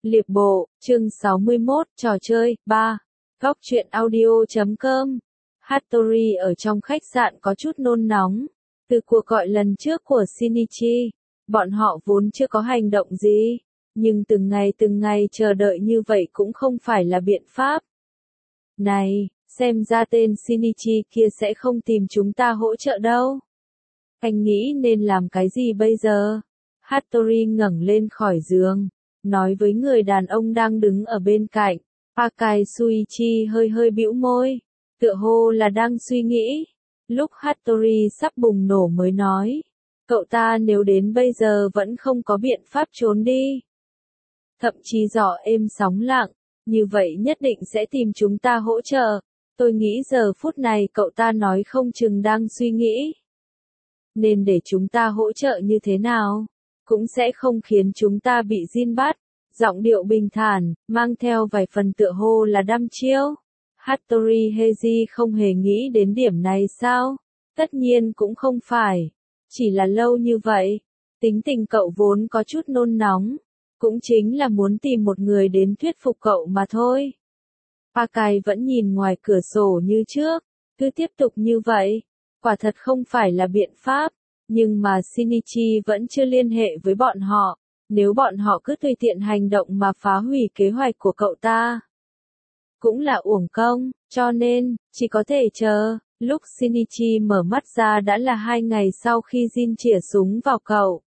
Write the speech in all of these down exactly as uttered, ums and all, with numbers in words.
Liệp bộ, chương sáu mươi mốt, trò chơi, ba. Góc truyện audio chấm com. Hattori ở trong khách sạn có chút nôn nóng. Từ cuộc gọi lần trước của Shinichi, bọn họ vốn chưa có hành động gì. Nhưng từng ngày từng ngày chờ đợi như vậy cũng không phải là biện pháp. Này, xem ra tên Shinichi kia sẽ không tìm chúng ta hỗ trợ đâu. Anh nghĩ nên làm cái gì bây giờ? Hattori ngẩng lên khỏi giường, nói với người đàn ông đang đứng ở bên cạnh. Akai Shuichi hơi hơi bĩu môi, tựa hồ là đang suy nghĩ. Lúc Hattori sắp bùng nổ mới nói, cậu ta nếu đến bây giờ vẫn không có biện pháp trốn đi. Thậm chí gió êm sóng lặng, như vậy nhất định sẽ tìm chúng ta hỗ trợ. Tôi nghĩ giờ phút này cậu ta nói không chừng đang suy nghĩ. Nên để chúng ta hỗ trợ như thế nào? Cũng sẽ không khiến chúng ta bị Jin bắt. Giọng điệu bình thản, mang theo vài phần tựa hồ là đăm chiêu. Hattori Heiji không hề nghĩ đến điểm này sao? Tất nhiên cũng không phải. Chỉ là lâu như vậy, tính tình cậu vốn có chút nôn nóng. Cũng chính là muốn tìm một người đến thuyết phục cậu mà thôi. Akai vẫn nhìn ngoài cửa sổ như trước, cứ tiếp tục như vậy. Quả thật không phải là biện pháp, nhưng mà Shinichi vẫn chưa liên hệ với bọn họ. Nếu bọn họ cứ tùy tiện hành động mà phá hủy kế hoạch của cậu ta, cũng là uổng công, cho nên, chỉ có thể chờ. Lúc Shinichi mở mắt ra đã là hai ngày sau khi Jin chĩa súng vào cậu.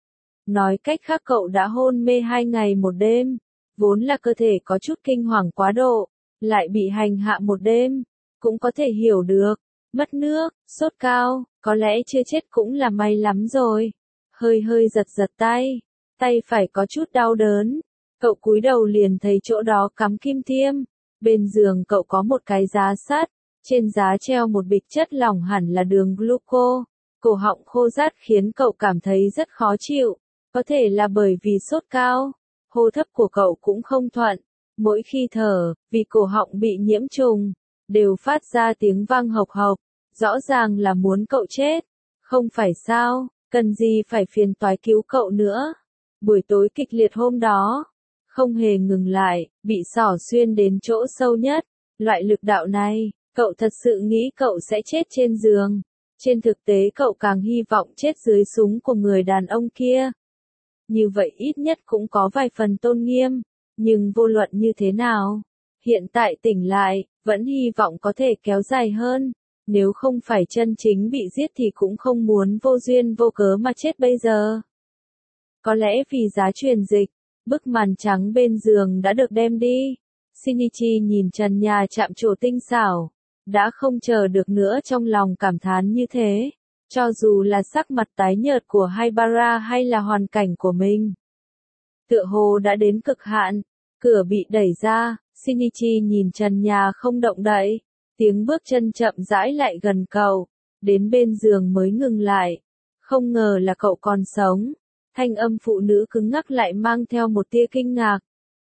Nói cách khác cậu đã hôn mê hai ngày một đêm, vốn là cơ thể có chút kinh hoàng quá độ, lại bị hành hạ một đêm, cũng có thể hiểu được. Mất nước, sốt cao, có lẽ chưa chết cũng là may lắm rồi. Hơi hơi giật giật tay, tay phải có chút đau đớn. Cậu cúi đầu liền thấy chỗ đó cắm kim tiêm. Bên giường cậu có một cái giá sắt, trên giá treo một bịch chất lỏng hẳn là đường gluco. Cổ họng khô rát khiến cậu cảm thấy rất khó chịu, có thể là bởi vì sốt cao. Hô hấp của cậu cũng không thuận, mỗi khi thở, vì cổ họng bị nhiễm trùng, đều phát ra tiếng vang hộc hộc. Rõ ràng là muốn cậu chết, không phải sao, cần gì phải phiền toái cứu cậu nữa. Buổi tối kịch liệt hôm đó, không hề ngừng lại, bị xỏ xuyên đến chỗ sâu nhất. Loại lực đạo này, cậu thật sự nghĩ cậu sẽ chết trên giường. Trên thực tế cậu càng hy vọng chết dưới súng của người đàn ông kia. Như vậy ít nhất cũng có vài phần tôn nghiêm, nhưng vô luận như thế nào, hiện tại tỉnh lại, vẫn hy vọng có thể kéo dài hơn. Nếu không phải chân chính bị giết thì cũng không muốn vô duyên vô cớ mà chết bây giờ. Có lẽ vì giá truyền dịch, bức màn trắng bên giường đã được đem đi. Shinichi nhìn trần nhà chạm trổ tinh xảo, đã không chờ được nữa trong lòng cảm thán như thế. Cho dù là sắc mặt tái nhợt của Haibara hay là hoàn cảnh của mình, tựa hồ đã đến cực hạn. Cửa bị đẩy ra, Shinichi nhìn trần nhà không động đậy. Tiếng bước chân chậm rãi lại gần cậu, đến bên giường mới ngừng lại. Không ngờ là cậu còn sống. Thanh âm phụ nữ cứng ngắc lại mang theo một tia kinh ngạc.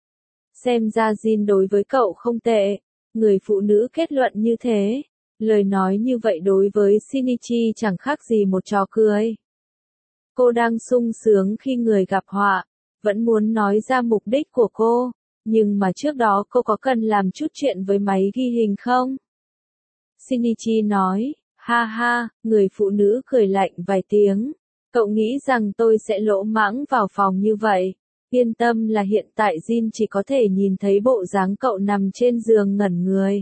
Xem ra Jin đối với cậu không tệ. Người phụ nữ kết luận như thế. Lời nói như vậy đối với Shinichi chẳng khác gì một trò cười. Cô đang sung sướng khi người gặp họa, vẫn muốn nói ra mục đích của cô. Nhưng mà trước đó cô có cần làm chút chuyện với máy ghi hình không? Shinichi nói, ha ha, người phụ nữ cười lạnh vài tiếng. Cậu nghĩ rằng tôi sẽ lỗ mãng vào phòng như vậy? Yên tâm là hiện tại Jin chỉ có thể nhìn thấy bộ dáng cậu nằm trên giường ngẩn người.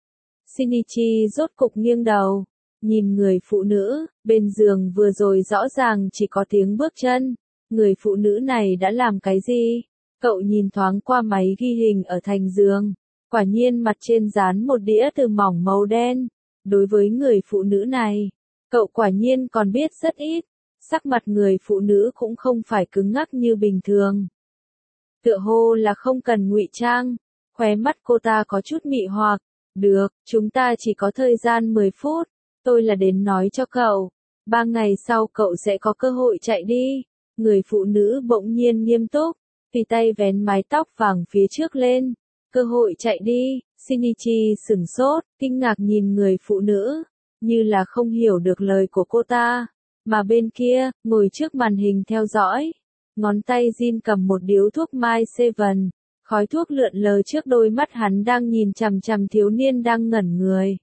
Shinichi rốt cục nghiêng đầu, nhìn người phụ nữ, bên giường vừa rồi rõ ràng chỉ có tiếng bước chân. Người phụ nữ này đã làm cái gì? Cậu nhìn thoáng qua máy ghi hình ở thành giường. Quả nhiên mặt trên dán một đĩa từ mỏng màu đen. Đối với người phụ nữ này, cậu quả nhiên còn biết rất ít. Sắc mặt người phụ nữ cũng không phải cứng ngắc như bình thường. Tựa hồ là không cần ngụy trang. Khóe mắt cô ta có chút mị hoặc. Được, chúng ta chỉ có thời gian mười phút. Tôi là đến nói cho cậu. Ba ngày sau cậu sẽ có cơ hội chạy đi. Người phụ nữ bỗng nhiên nghiêm túc. Tùy tay vén mái tóc vàng phía trước lên. Cơ hội chạy đi. Shinichi sửng sốt, kinh ngạc nhìn người phụ nữ, như là không hiểu được lời của cô ta. Mà bên kia, ngồi trước màn hình theo dõi, ngón tay Jin cầm một điếu thuốc Mai Seven, Khói thuốc lượn lờ trước đôi mắt hắn đang nhìn chằm chằm thiếu niên đang ngẩn người.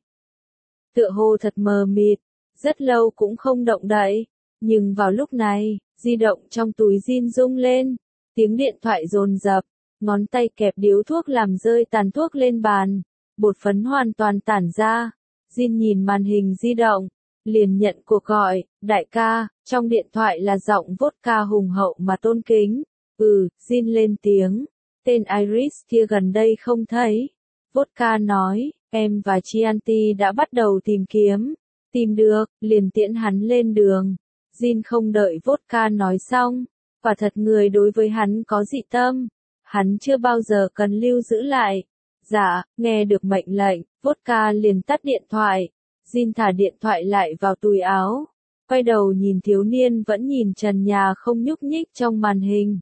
Tựa hồ thật mờ mịt, rất lâu cũng không động đậy. Nhưng vào lúc này, di động trong túi jean rung lên, tiếng điện thoại dồn dập, ngón tay kẹp điếu thuốc làm rơi tàn thuốc lên bàn, bột phấn hoàn toàn tản ra. Jin nhìn màn hình di động, liền nhận cuộc gọi, đại ca, trong điện thoại là giọng vodka hùng hậu mà tôn kính. Ừ, Jin lên tiếng, tên Iris kia gần đây không thấy. Vodka nói, em và Chianti đã bắt đầu tìm kiếm, tìm được, liền tiễn hắn lên đường. Jin không đợi Vodka nói xong, quả thật người đối với hắn có dị tâm, hắn chưa bao giờ cần lưu giữ lại. Dạ, nghe được mệnh lệnh, Vodka liền tắt điện thoại. Jin thả điện thoại lại vào túi áo, quay đầu nhìn thiếu niên vẫn nhìn trần nhà không nhúc nhích trong màn hình.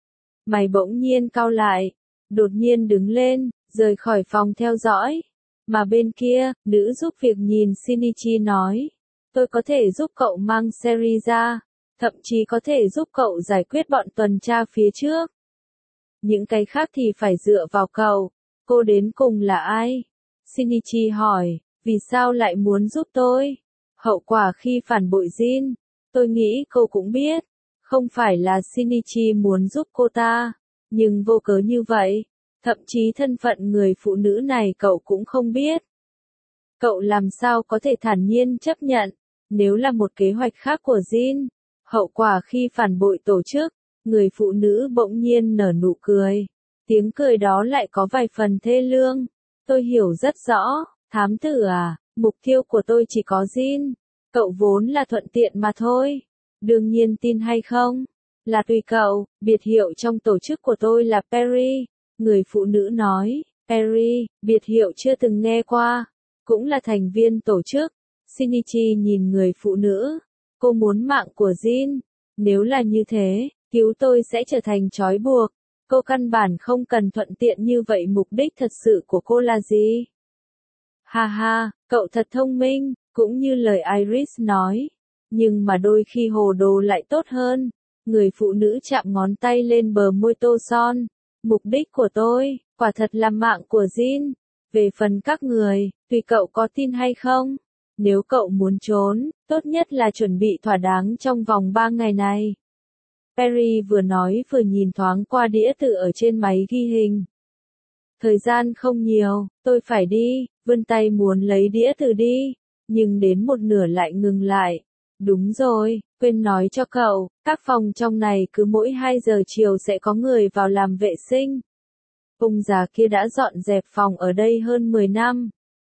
Mày bỗng nhiên cau lại, đột nhiên đứng lên, rời khỏi phòng theo dõi. Mà bên kia, nữ giúp việc nhìn Shinichi nói, tôi có thể giúp cậu mang Seri ra, thậm chí có thể giúp cậu giải quyết bọn tuần tra phía trước. Những cái khác thì phải dựa vào cậu. Cô đến cùng là ai? Shinichi hỏi, vì sao lại muốn giúp tôi? Hậu quả khi phản bội Jin, tôi nghĩ cô cũng biết. Không phải là Shinichi muốn giúp cô ta, nhưng vô cớ như vậy. Thậm chí thân phận người phụ nữ này cậu cũng không biết. Cậu làm sao có thể thản nhiên chấp nhận, nếu là một kế hoạch khác của Jin. Hậu quả khi phản bội tổ chức, người phụ nữ bỗng nhiên nở nụ cười. Tiếng cười đó lại có vài phần thê lương. Tôi hiểu rất rõ, thám tử à, mục tiêu của tôi chỉ có Jin. Cậu vốn là thuận tiện mà thôi. Đương nhiên tin hay không, là tùy cậu, biệt hiệu trong tổ chức của tôi là Perry. Người phụ nữ nói, Perry, biệt hiệu chưa từng nghe qua, cũng là thành viên tổ chức. Shinichi nhìn người phụ nữ, cô muốn mạng của Jin. Nếu là như thế, cứu tôi sẽ trở thành trói buộc. Cô căn bản không cần thuận tiện như vậy, mục đích thật sự của cô là gì? Ha ha, cậu thật thông minh, cũng như lời Iris nói. Nhưng mà đôi khi hồ đồ lại tốt hơn. Người phụ nữ chạm ngón tay lên bờ môi tô son. Mục đích của tôi, quả thật là mạng của Jin. Về phần các người, tùy cậu có tin hay không. Nếu cậu muốn trốn, tốt nhất là chuẩn bị thỏa đáng trong vòng ba ngày này. Perry vừa nói vừa nhìn thoáng qua đĩa từ ở trên máy ghi hình. Thời gian không nhiều, tôi phải đi, vươn tay muốn lấy đĩa từ đi, nhưng đến một nửa lại ngừng lại. Đúng rồi, quên nói cho cậu, các phòng trong này cứ mỗi hai giờ chiều sẽ có người vào làm vệ sinh. Ông già kia đã dọn dẹp phòng ở đây hơn mười năm.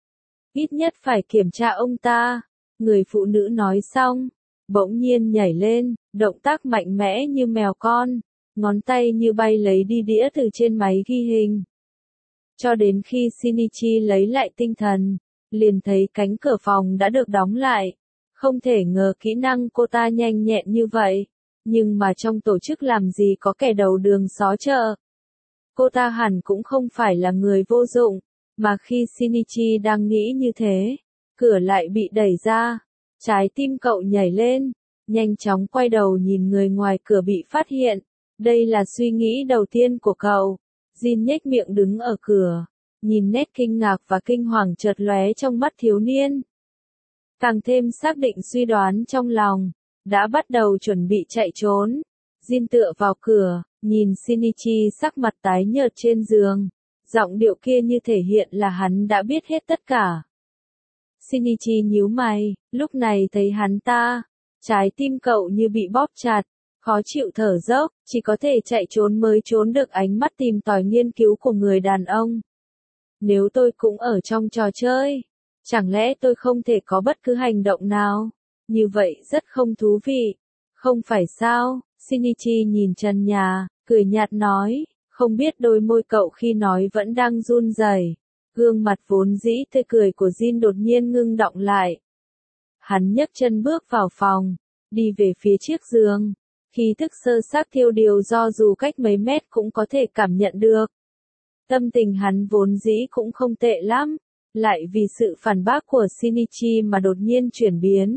Ít nhất phải kiểm tra ông ta. Người phụ nữ nói xong, bỗng nhiên nhảy lên, động tác mạnh mẽ như mèo con, ngón tay như bay lấy đi đĩa từ trên máy ghi hình. Cho đến khi Shinichi lấy lại tinh thần, liền thấy cánh cửa phòng đã được đóng lại. Không thể ngờ kỹ năng cô ta nhanh nhẹn như vậy, nhưng mà trong tổ chức làm gì có kẻ đầu đường xó chợ. Cô ta hẳn cũng không phải là người vô dụng, mà khi Shinichi đang nghĩ như thế, cửa lại bị đẩy ra. Trái tim cậu nhảy lên, nhanh chóng quay đầu nhìn người ngoài cửa bị phát hiện. Đây là suy nghĩ đầu tiên của cậu. Jin nhếch miệng đứng ở cửa, nhìn nét kinh ngạc và kinh hoàng chợt lóe trong mắt thiếu niên. Càng thêm xác định suy đoán trong lòng, đã bắt đầu chuẩn bị chạy trốn. Jin tựa vào cửa, nhìn Shinichi sắc mặt tái nhợt trên giường, giọng điệu kia như thể hiện là hắn đã biết hết tất cả. Shinichi nhíu mày, lúc này thấy hắn ta, trái tim cậu như bị bóp chặt, khó chịu thở dốc, chỉ có thể chạy trốn mới trốn được ánh mắt tìm tòi nghiên cứu của người đàn ông. Nếu tôi cũng ở trong trò chơi, chẳng lẽ tôi không thể có bất cứ hành động nào? Như vậy rất không thú vị. Không phải sao? Shinichi nhìn trần nhà, cười nhạt nói, không biết đôi môi cậu khi nói vẫn đang run rẩy. Gương mặt vốn dĩ tươi cười của Jin đột nhiên ngưng đọng lại. Hắn nhấc chân bước vào phòng, đi về phía chiếc giường. Khí thức sơ xác thiêu điều do dù cách mấy mét cũng có thể cảm nhận được. Tâm tình hắn vốn dĩ cũng không tệ lắm, lại vì sự phản bác của Shinichi mà đột nhiên chuyển biến.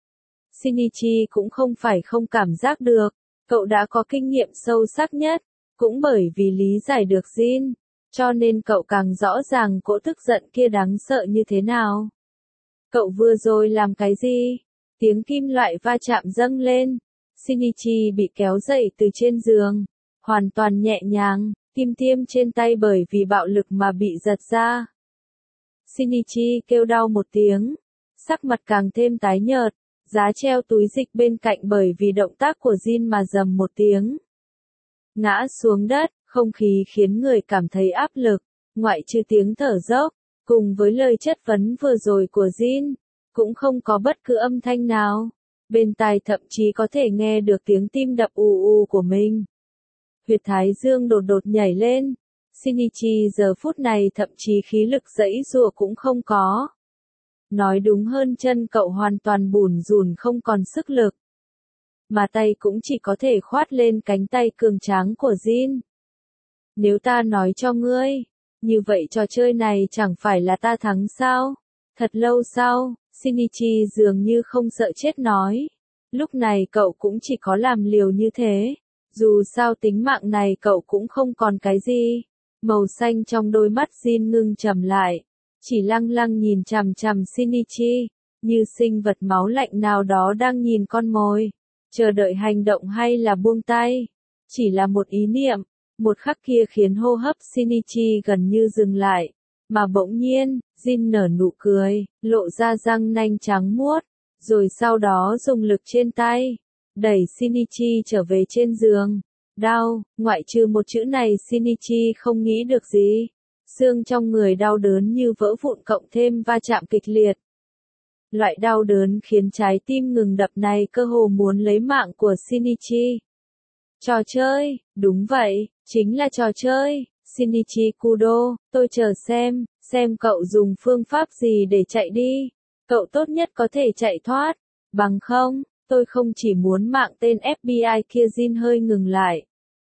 Shinichi cũng không phải không cảm giác được, cậu đã có kinh nghiệm sâu sắc nhất, Cũng bởi vì lý giải được Jin, cho nên cậu càng rõ ràng cỗ tức giận kia đáng sợ như thế nào. Cậu vừa rồi làm cái gì? Tiếng kim loại va chạm dâng lên. Shinichi bị kéo dậy từ trên giường, hoàn toàn nhẹ nhàng, kim tiêm trên tay bởi vì bạo lực mà bị giật ra. Shinichi kêu đau một tiếng, sắc mặt càng thêm tái nhợt, giá treo túi dịch bên cạnh bởi vì động tác của Jin mà rầm một tiếng. Ngã xuống đất, không khí khiến người cảm thấy áp lực, ngoại trừ tiếng thở dốc, cùng với lời chất vấn vừa rồi của Jin, cũng không có bất cứ âm thanh nào. Bên tai thậm chí có thể nghe được tiếng tim đập ù ù của mình. Huyệt thái dương đột đột nhảy lên. Shinichi giờ phút này thậm chí khí lực giãy giụa cũng không có. Nói đúng hơn chân cậu hoàn toàn bủn rủn không còn sức lực. Mà tay cũng chỉ có thể khoát lên cánh tay cường tráng của Jin. Nếu ta nói cho ngươi, như vậy trò chơi này chẳng phải là ta thắng sao? Thật lâu sau, Shinichi dường như không sợ chết nói. Lúc này cậu cũng chỉ có làm liều như thế. Dù sao tính mạng này cậu cũng không còn cái gì. Màu xanh trong đôi mắt Jin ngưng trầm lại. Chỉ lăng lăng nhìn chằm chằm Shinichi, như sinh vật máu lạnh nào đó đang nhìn con mồi. Chờ đợi hành động hay là buông tay. Chỉ là một ý niệm. Một khắc kia khiến hô hấp Shinichi gần như dừng lại. Mà bỗng nhiên, Jin nở nụ cười, lộ ra răng nanh trắng muốt, rồi sau đó dùng lực trên tay, đẩy Shinichi trở về trên giường. Đau, ngoại trừ một chữ này Shinichi không nghĩ được gì. Xương trong người đau đớn như vỡ vụn cộng thêm va chạm kịch liệt. Loại đau đớn khiến trái tim ngừng đập này cơ hồ muốn lấy mạng của Shinichi. Trò chơi, đúng vậy, chính là trò chơi. Shinichi Kudo, tôi chờ xem, xem cậu dùng phương pháp gì để chạy đi. Cậu tốt nhất có thể chạy thoát, bằng không, tôi không chỉ muốn mạng tên ép bê i kia. Jin hơi ngừng lại.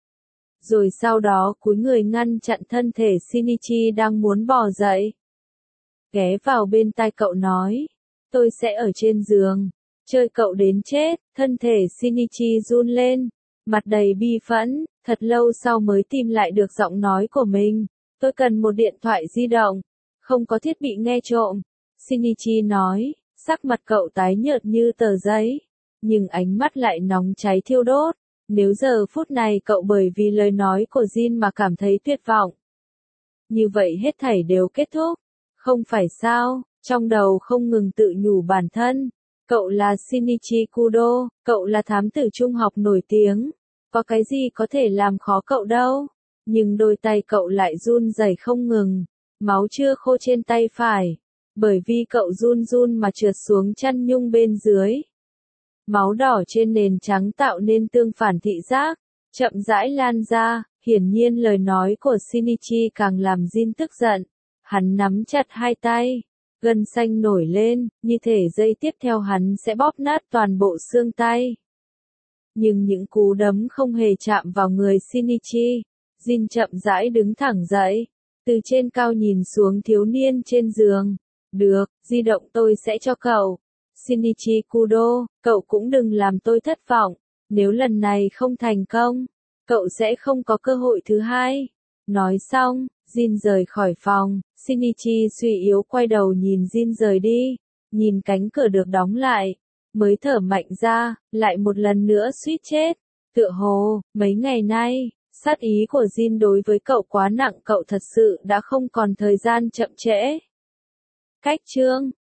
Rồi sau đó cúi người ngăn chặn thân thể Shinichi đang muốn bò dậy. Ghé vào bên tai cậu nói, tôi sẽ ở trên giường, chơi cậu đến chết. Thân thể Shinichi run lên, mặt đầy bi phẫn, thật lâu sau mới tìm lại được giọng nói của mình. Tôi cần một điện thoại di động, không có thiết bị nghe trộm. Shinichi nói, sắc mặt cậu tái nhợt như tờ giấy, nhưng ánh mắt lại nóng cháy thiêu đốt. Nếu giờ phút này cậu bởi vì lời nói của Jin mà cảm thấy tuyệt vọng, như vậy hết thảy đều kết thúc, không phải sao? Trong đầu không ngừng tự nhủ bản thân, cậu là Shinichi Kudo, cậu là thám tử trung học nổi tiếng, có cái gì có thể làm khó cậu đâu. Nhưng đôi tay cậu lại run rẩy không ngừng, máu chưa khô trên tay phải, bởi vì cậu run run mà trượt xuống chăn nhung bên dưới. Máu đỏ trên nền trắng tạo nên tương phản thị giác, chậm rãi lan ra. Hiển nhiên lời nói của Shinichi càng làm Jin tức giận. Hắn nắm chặt hai tay, gân xanh nổi lên, như thể giây tiếp theo hắn sẽ bóp nát toàn bộ xương tay. Nhưng những cú đấm không hề chạm vào người Shinichi. Jin chậm rãi đứng thẳng dậy, từ trên cao nhìn xuống thiếu niên trên giường. Được, di động tôi sẽ cho cậu. Shinichi Kudo, cậu cũng đừng làm tôi thất vọng. Nếu lần này không thành công, cậu sẽ không có cơ hội thứ hai. Nói xong, Jin rời khỏi phòng. Shinichi suy yếu quay đầu nhìn Jin rời đi, nhìn cánh cửa được đóng lại, mới thở mạnh ra, lại một lần nữa suýt chết. Tựa hồ, mấy ngày nay, sát ý của Jin đối với cậu quá nặng, cậu thật sự đã không còn thời gian chậm trễ. Cách chương